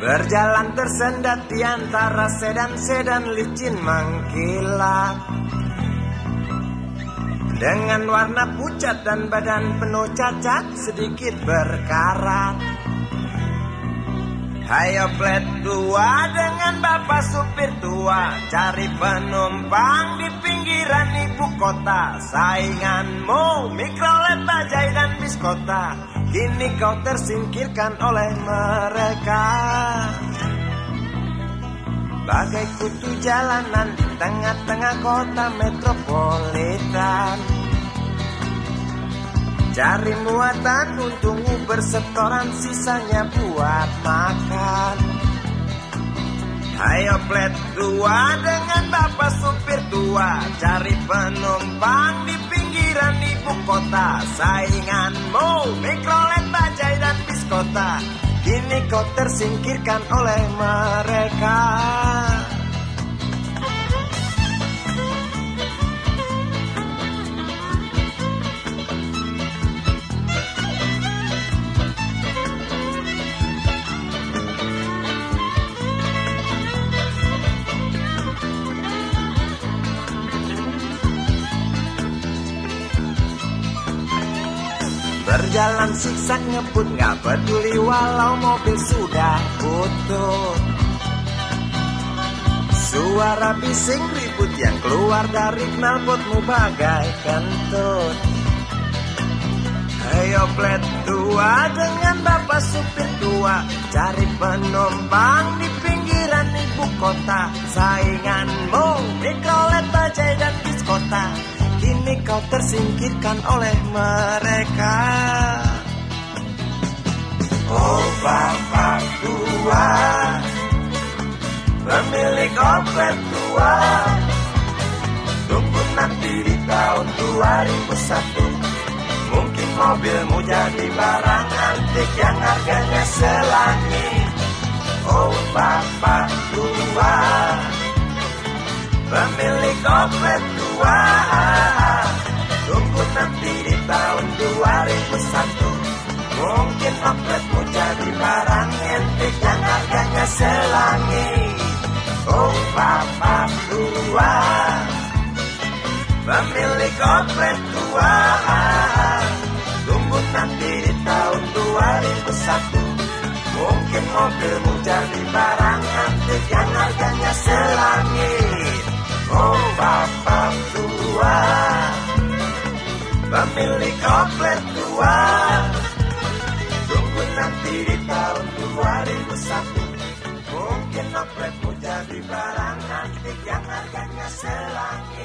Berjalan tersendat di antara sedan-sedan licin mengkilat, dengan warna pucat dan badan penuh cacat sedikit berkarat. Hayo plet tua dengan bapak supir tua, cari penumpang di pinggiran ibu kota. Sainganmu mikrolet, bajai dan biskota, kini kau tersingkirkan oleh mereka. Bagai kutu jalanan di tengah-tengah kota metropolitan, cari muatan untungmu bersetoran, sisanya buat makan. Hayo plet tua dengan bapak supir tua, cari penumpang di pinggiran ibu kota. Sainganmu mikrolet, bajai dan biskota, kini kau tersingkirkan oleh mereka. Berjalan siksak ngebut, gak peduli walau mobil sudah butut. Suara bising ribut yang keluar dari knalpotmu bagai kentut. Ayo plet tua dengan bapak supir tua, cari penumpang di pinggiran ibu kota. Sainganmu mikrolet, bajai dan biskota, kini kau tersingkirkan oleh mereka. Oh bapak tua, pemilik oplet tua, tunggu nanti di tahun 2001, mungkin mobilmu jadi barang antik yang harganya selangit. Oh bapak tua, pemilik oplet tua, tunggu nanti di tahun 2001, mungkin opletmu jadi barang antik yang harganya selangit. Oh bapak tua, pemilik oplet tua, tunggu nanti di tahun 2001, mungkin mobilmu jadi barang antik yang harganya selangit. Oh bapak tua, pemilik oplet tua, tunggu nanti di tahun 2001, mungkin opletmu jadi barang antik yang harganya selangit.